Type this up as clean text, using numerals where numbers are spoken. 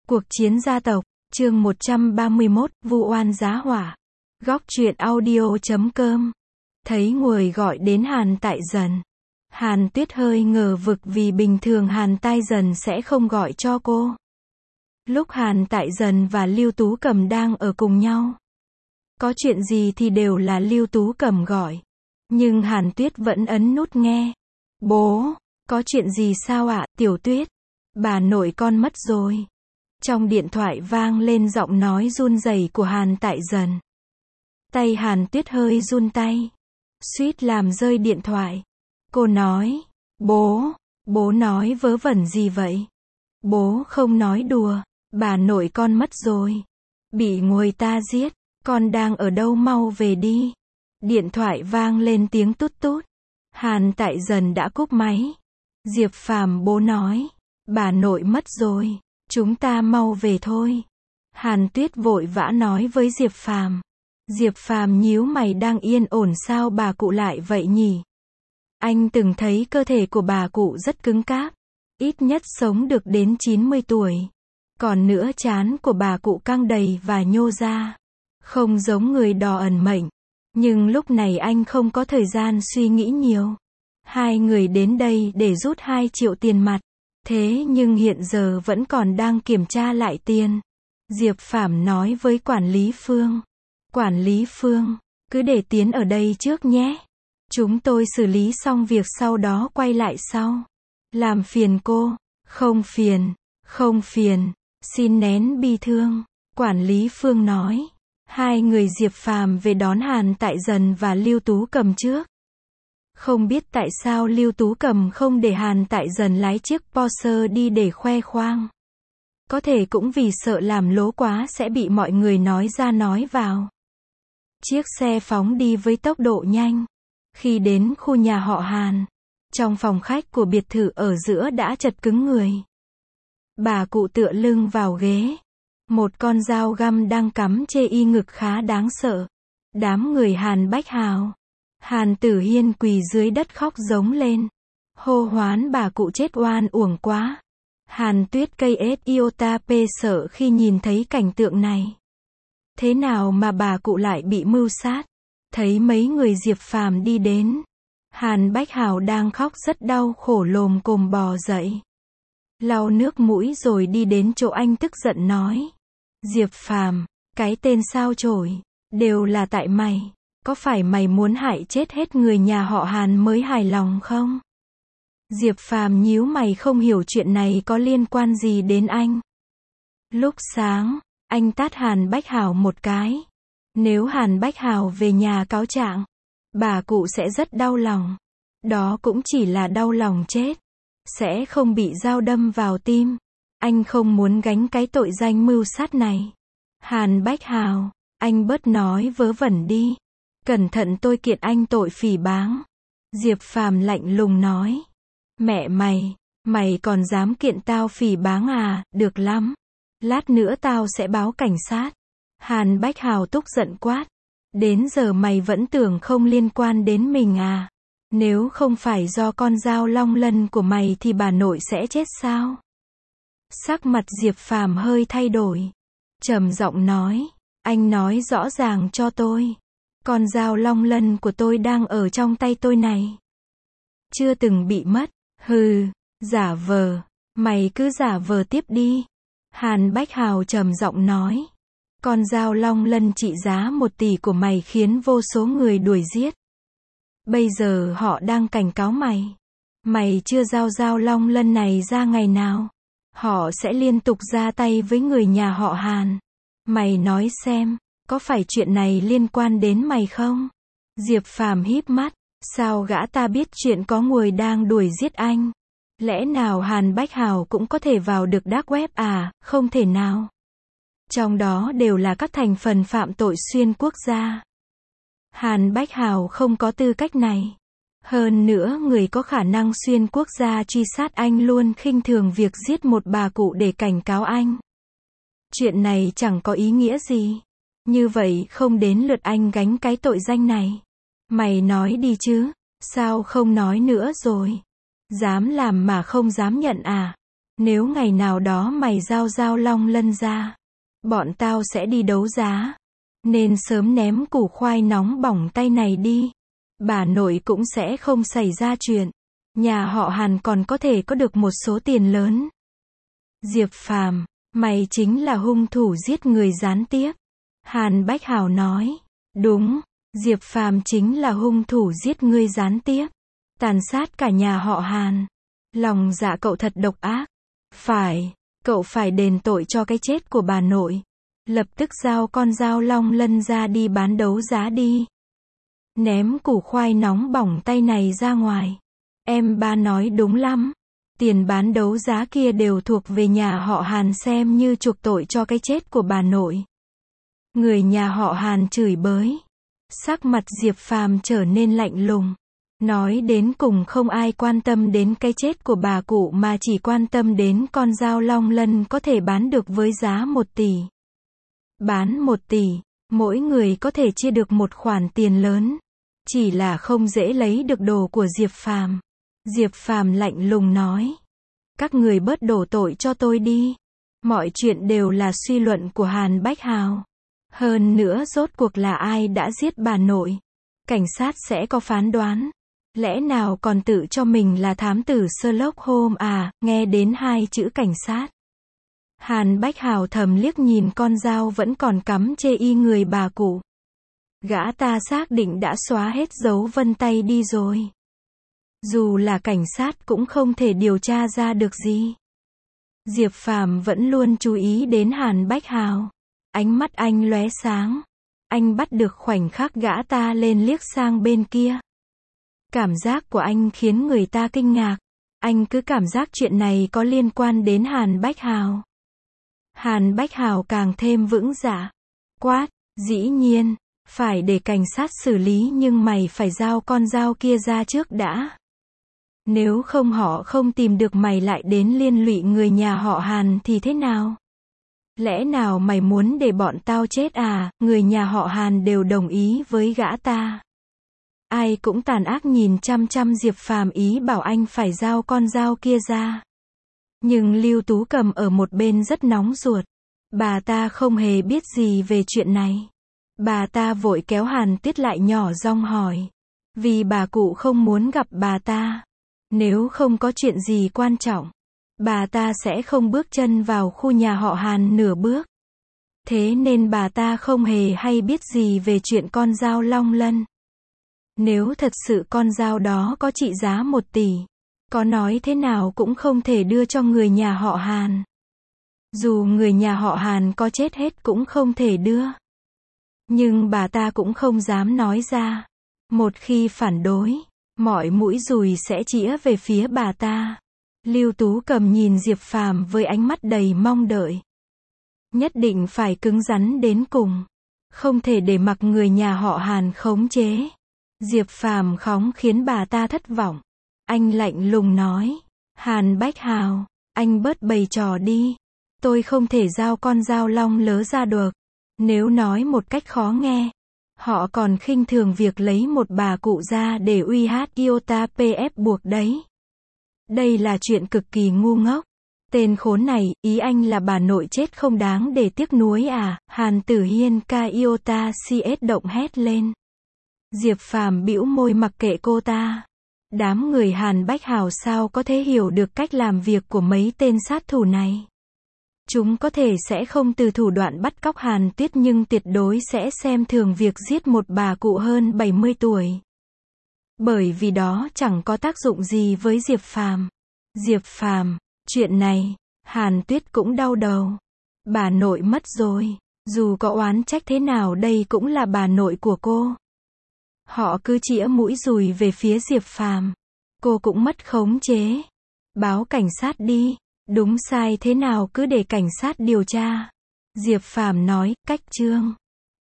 Cuộc chiến gia tộc, chương 131, vu oan giá hỏa. Góc truyện audio.com. Thấy Nguồi gọi đến Hàn Tại Dần. Hàn Tuyết hơi ngờ vực vì bình thường Hàn Tai Dần sẽ không gọi cho cô. Lúc Hàn Tại Dần và Lưu Tú Cầm đang ở cùng nhau, có chuyện gì thì đều là Lưu Tú Cầm gọi. Nhưng Hàn Tuyết vẫn ấn nút nghe. Bố, có chuyện gì sao ạ, Tiểu Tuyết? Bà nội con mất rồi. Trong điện thoại vang lên giọng nói run rẩy của Hàn Tại Dần. Tay Hàn Tuyết hơi run tay, suýt làm rơi điện thoại. Cô nói, bố nói vớ vẩn gì vậy? Bố không nói đùa, bà nội con mất rồi. Bị người ta giết, con đang ở đâu mau về đi. Điện thoại vang lên tiếng tút tút. Hàn Tại Dần đã cúp máy. Diệp Phàm bố nói, bà nội mất rồi. Chúng ta mau về thôi. Hàn Tuyết vội vã nói với Diệp Phàm. Diệp Phàm nhíu mày, đang yên ổn sao bà cụ lại vậy nhỉ? Anh từng thấy cơ thể của bà cụ rất cứng cáp, ít nhất sống được đến 90 tuổi. Còn nữa trán của bà cụ căng đầy và nhô ra, không giống người đò ẩn mệnh. Nhưng lúc này anh không có thời gian suy nghĩ nhiều. Hai người đến đây để rút 2 triệu tiền mặt. Thế nhưng hiện giờ vẫn còn đang kiểm tra lại tiền. Diệp Phàm nói với quản lý Phương. Quản lý Phương, cứ để Tiến ở đây trước nhé. Chúng tôi xử lý xong việc sau đó quay lại sau. Làm phiền cô. Không phiền. Xin nén bi thương. Quản lý Phương nói. Hai người Diệp Phàm về đón Hàn Tại Dần và Lưu Tú Cầm trước. Không biết tại sao Lưu Tú Cầm không để Hàn Tại Dần lái chiếc Porsche đi để khoe khoang. Có thể cũng vì sợ làm lố quá sẽ bị mọi người nói ra nói vào. Chiếc xe phóng đi với tốc độ nhanh. Khi đến khu nhà họ Hàn, trong phòng khách của biệt thự ở giữa đã chật cứng người. Bà cụ tựa lưng vào ghế. Một con dao găm đang cắm chê y ngực khá đáng sợ. Đám người Hàn Bách Hào, Hàn Tử Hiên quỳ dưới đất khóc giống lên. Hô hoán bà cụ chết oan uổng quá. Hàn Tuyết cây ết iota p sợ khi nhìn thấy cảnh tượng này. Thế nào mà bà cụ lại bị mưu sát? Thấy mấy người Diệp Phàm đi đến, Hàn Bách Hào đang khóc rất đau khổ lồm cồm bò dậy. Lau nước mũi rồi đi đến chỗ anh tức giận nói. Diệp Phàm, cái tên sao chổi, đều là tại mày. Có phải mày muốn hại chết hết người nhà họ Hàn mới hài lòng không? Diệp Phàm nhíu mày không hiểu chuyện này có liên quan gì đến anh. Lúc sáng, anh tát Hàn Bách Hào một cái. Nếu Hàn Bách Hào về nhà cáo trạng, bà cụ sẽ rất đau lòng. Đó cũng chỉ là đau lòng chết, sẽ không bị dao đâm vào tim. Anh không muốn gánh cái tội danh mưu sát này. Hàn Bách Hào, anh bớt nói vớ vẩn đi. Cẩn thận tôi kiện anh tội phỉ báng. Diệp Phàm lạnh lùng nói. Mẹ mày còn dám kiện tao phỉ báng à? Được lắm. Lát nữa tao sẽ báo cảnh sát. Hàn Bách Hào tức giận quát. Đến giờ mày vẫn tưởng không liên quan đến mình à? Nếu không phải do con dao long lân của mày thì bà nội sẽ chết sao? Sắc mặt Diệp Phàm hơi thay đổi. Trầm giọng nói. Anh nói rõ ràng cho tôi. Con dao long lân của tôi đang ở trong tay tôi này. Chưa từng bị mất. Hừ, giả vờ. Mày cứ giả vờ tiếp đi. Hàn Bách Hào trầm giọng nói. Con dao long lân trị giá 1 tỷ của mày khiến vô số người đuổi giết. Bây giờ họ đang cảnh cáo mày. Mày chưa giao dao long lân này ra ngày nào, họ sẽ liên tục ra tay với người nhà họ Hàn. Mày nói xem, có phải chuyện này liên quan đến mày không? Diệp Phàm híp mắt. Sao gã ta biết chuyện có người đang đuổi giết anh? Lẽ nào Hàn Bách Hào cũng có thể vào được dark web à? Không thể nào. Trong đó đều là các thành phần phạm tội xuyên quốc gia. Hàn Bách Hào không có tư cách này. Hơn nữa người có khả năng xuyên quốc gia truy sát anh luôn khinh thường việc giết một bà cụ để cảnh cáo anh. Chuyện này chẳng có ý nghĩa gì. Như vậy không đến lượt anh gánh cái tội danh này. Mày nói đi chứ, sao không nói nữa rồi? Dám làm mà không dám nhận à? Nếu ngày nào đó mày giao Dao Long Lân ra, bọn tao sẽ đi đấu giá. Nên sớm ném củ khoai nóng bỏng tay này đi. Bà nội cũng sẽ không xảy ra chuyện. Nhà họ Hàn còn có thể có được một số tiền lớn. Diệp Phàm, mày chính là hung thủ giết người gián tiếp. Hàn Bách Hào nói. Đúng, Diệp Phàm chính là hung thủ giết người gián tiếp. Tàn sát cả nhà họ Hàn. Lòng dạ cậu thật độc ác. Phải, cậu phải đền tội cho cái chết của bà nội. Lập tức giao con Dao Long Lân ra đi bán đấu giá đi. Ném củ khoai nóng bỏng tay này ra ngoài. Em ba nói đúng lắm. Tiền bán đấu giá kia đều thuộc về nhà họ Hàn xem như chuộc tội cho cái chết của bà nội. Người nhà họ Hàn chửi bới. Sắc mặt Diệp Phàm trở nên lạnh lùng. Nói đến cùng không ai quan tâm đến cái chết của bà cụ mà chỉ quan tâm đến con Dao Long Lân có thể bán được với giá 1 tỷ. Bán 1 tỷ, mỗi người có thể chia được một khoản tiền lớn. Chỉ là không dễ lấy được đồ của Diệp Phàm. Diệp Phàm lạnh lùng nói. Các người bớt đổ tội cho tôi đi. Mọi chuyện đều là suy luận của Hàn Bách Hào. Hơn nữa rốt cuộc là ai đã giết bà nội. Cảnh sát sẽ có phán đoán. Lẽ nào còn tự cho mình là thám tử Sherlock Holmes à, nghe đến 2 chữ cảnh sát. Hàn Bách Hào thầm liếc nhìn con dao vẫn còn cắm chê y người bà cụ. Gã ta xác định đã xóa hết dấu vân tay đi rồi. Dù là cảnh sát cũng không thể điều tra ra được gì. Diệp Phàm vẫn luôn chú ý đến Hàn Bách Hào. Ánh mắt anh lóe sáng. Anh bắt được khoảnh khắc gã ta lên liếc sang bên kia. Cảm giác của anh khiến người ta kinh ngạc. Anh cứ cảm giác chuyện này có liên quan đến Hàn Bách Hào. Hàn Bách Hào càng thêm vững dạ. Quát, dĩ nhiên, phải để cảnh sát xử lý nhưng mày phải giao con dao kia ra trước đã. Nếu không họ không tìm được mày lại đến liên lụy người nhà họ Hàn thì thế nào? Lẽ nào mày muốn để bọn tao chết à? Người nhà họ Hàn đều đồng ý với gã ta. Ai cũng tàn ác nhìn chăm chăm Diệp Phàm ý bảo anh phải giao con dao kia ra. Nhưng Lưu Tú Cầm ở một bên rất nóng ruột. Bà ta không hề biết gì về chuyện này. Bà ta vội kéo Hàn Tuyết lại nhỏ giọng hỏi. Vì bà cụ không muốn gặp bà ta. Nếu không có chuyện gì quan trọng, bà ta sẽ không bước chân vào khu nhà họ Hàn nửa bước. Thế nên bà ta không hề hay biết gì về chuyện con dao Long Lân. Nếu thật sự con dao đó có trị giá 1 tỷ, có nói thế nào cũng không thể đưa cho người nhà họ Hàn. Dù người nhà họ Hàn có chết hết cũng không thể đưa. Nhưng bà ta cũng không dám nói ra. Một khi phản đối, mọi mũi dùi sẽ chĩa về phía bà ta. Lưu Tú Cầm nhìn Diệp Phàm với ánh mắt đầy mong đợi. Nhất định phải cứng rắn đến cùng. Không thể để mặc người nhà họ Hàn khống chế. Diệp Phàm khóng khiến bà ta thất vọng. Anh lạnh lùng nói. Hàn Bách Hào, anh bớt bày trò đi. Tôi không thể giao con dao long lớ ra được. Nếu nói một cách khó nghe, họ còn khinh thường việc lấy một bà cụ ra để uy hát Iota PF buộc đấy. Đây là chuyện cực kỳ ngu ngốc. Tên khốn này, ý anh là bà nội chết không đáng để tiếc nuối à? Hàn Tử Hiên ca Iota CS động hét lên. Diệp Phàm bĩu môi mặc kệ cô ta. Đám người Hàn Bách Hào sao có thể hiểu được cách làm việc của mấy tên sát thủ này. Chúng có thể sẽ không từ thủ đoạn bắt cóc Hàn Tuyết nhưng tuyệt đối sẽ xem thường việc giết một bà cụ hơn 70 tuổi. Bởi vì đó chẳng có tác dụng gì với Diệp Phàm. Diệp Phàm, chuyện này, Hàn Tuyết cũng đau đầu. Bà nội mất rồi, dù có oán trách thế nào đây cũng là bà nội của cô. Họ cứ chĩa mũi dùi về phía Diệp Phàm. Cô cũng mất khống chế. Báo cảnh sát đi. Đúng sai thế nào cứ để cảnh sát điều tra. Diệp Phàm nói, cách chương.